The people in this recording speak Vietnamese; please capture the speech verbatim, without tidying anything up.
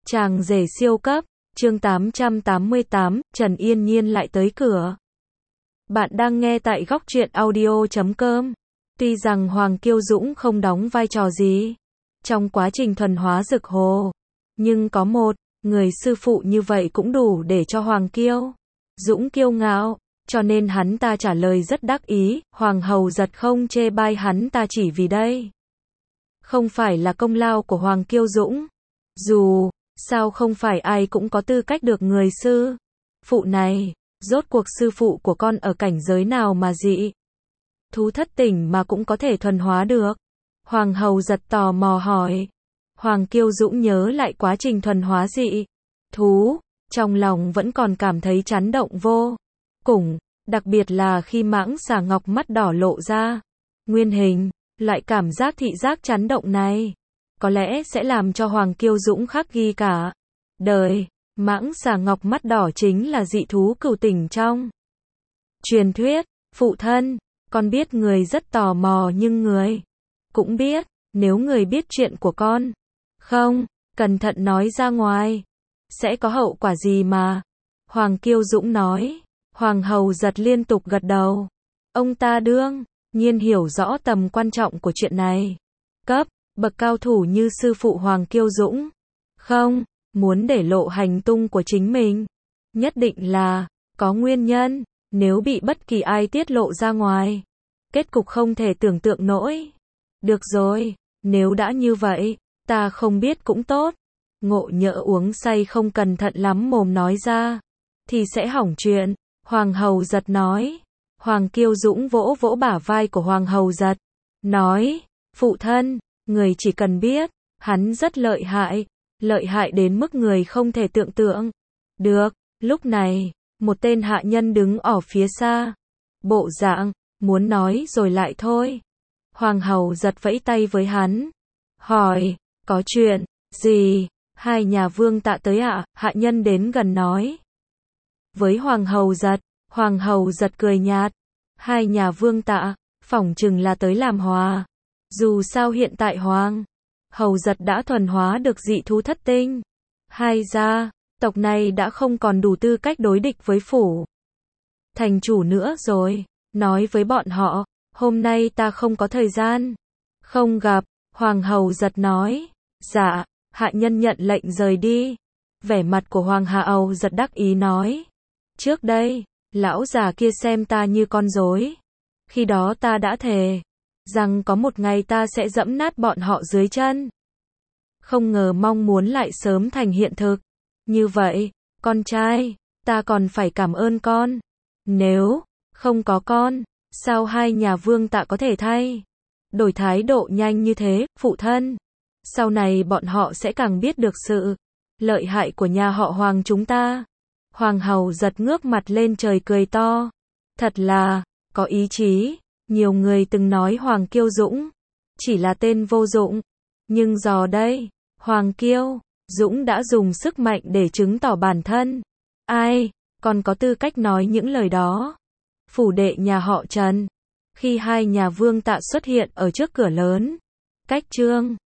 Chàng rể siêu cấp, chương tám trăm tám mươi tám, Trần Yên Nhiên lại tới cửa. Bạn đang nghe tại góc truyện audio chấm com. Tuy rằng Hoàng Kiêu Dũng không đóng vai trò gì trong quá trình thuần hóa Dực Hồ, nhưng có một người sư phụ như vậy cũng đủ để cho Hoàng Kiêu Dũng kiêu ngạo, cho nên hắn ta trả lời rất đắc ý. Hoàng hầu giật không chê bai hắn ta chỉ vì đây không phải là công lao của Hoàng Kiêu Dũng. Dù sao không phải ai cũng có tư cách được người sư phụ này. Rốt cuộc sư phụ của con ở cảnh giới nào mà dị thú thất tỉnh mà cũng có thể thuần hóa được? Hoàng hầu giật tò mò hỏi. Hoàng Kiêu Dũng nhớ lại quá trình thuần hóa dị thú, trong lòng vẫn còn cảm thấy chấn động vô cùng, đặc biệt là khi mãng xà ngọc mắt đỏ lộ ra nguyên hình, loại cảm giác thị giác chấn động này có lẽ sẽ làm cho Hoàng Kiêu Dũng khắc ghi cả đời. Mãng xà ngọc mắt đỏ chính là dị thú cửu tỉnh trong truyền thuyết. Phụ thân, con biết người rất tò mò nhưng người cũng biết, nếu người biết chuyện của con không cẩn thận nói ra ngoài, sẽ có hậu quả gì mà. Hoàng Kiêu Dũng nói. Hoàng hầu giật liên tục gật đầu. Ông ta đương nhiên hiểu rõ tầm quan trọng của chuyện này. Cấp bậc cao thủ như sư phụ Hoàng Kiêu Dũng không muốn để lộ hành tung của chính mình, nhất định là có nguyên nhân. Nếu bị bất kỳ ai tiết lộ ra ngoài, kết cục không thể tưởng tượng nổi. Được rồi, nếu đã như vậy, ta không biết cũng tốt. Ngộ nhỡ uống say không cẩn thận lắm mồm nói ra thì sẽ hỏng chuyện. Hoàng hầu giật nói. Hoàng Kiêu Dũng vỗ vỗ bả vai của Hoàng hầu giật, nói, phụ thân, người chỉ cần biết, hắn rất lợi hại, lợi hại đến mức người không thể tưởng tượng được. Lúc này, một tên hạ nhân đứng ở phía xa, bộ dạng muốn nói rồi lại thôi. Hoàng hầu giật vẫy tay với hắn, hỏi, có chuyện gì? Hai nhà Vương Tạ tới ạ? Hạ nhân đến gần nói với Hoàng hầu giật. Hoàng hầu giật cười nhạt, hai nhà Vương Tạ phỏng chừng là tới làm hòa. Dù sao hiện tại Hoàng hầu giật đã thuần hóa được dị thú thất tinh, hai gia tộc này đã không còn đủ tư cách đối địch với phủ thành chủ nữa rồi. Nói với bọn họ, hôm nay ta không có thời gian không gặp. Hoàng hầu giật nói. Dạ. Hạ nhân nhận lệnh rời đi. Vẻ mặt của Hoàng hầu giật đắc ý nói, trước đây lão già kia xem ta như con rối, khi đó ta đã thề rằng có một ngày ta sẽ dẫm nát bọn họ dưới chân. Không ngờ mong muốn lại sớm thành hiện thực. Như vậy, con trai, ta còn phải cảm ơn con. Nếu không có con, sao hai nhà Vương Tạ có thể thay đổi thái độ nhanh như thế? Phụ thân, sau này bọn họ sẽ càng biết được sự lợi hại của nhà họ Hoàng chúng ta. Hoàng hầu giật ngước mặt lên trời cười to. Thật là có ý chí. Nhiều người từng nói Hoàng Kiêu Dũng chỉ là tên vô dụng, nhưng giờ đây, Hoàng Kiêu Dũng đã dùng sức mạnh để chứng tỏ bản thân. Ai còn có tư cách nói những lời đó? Phủ đệ nhà họ Trần. Khi hai nhà Vương Tạ xuất hiện ở trước cửa lớn, cách Trương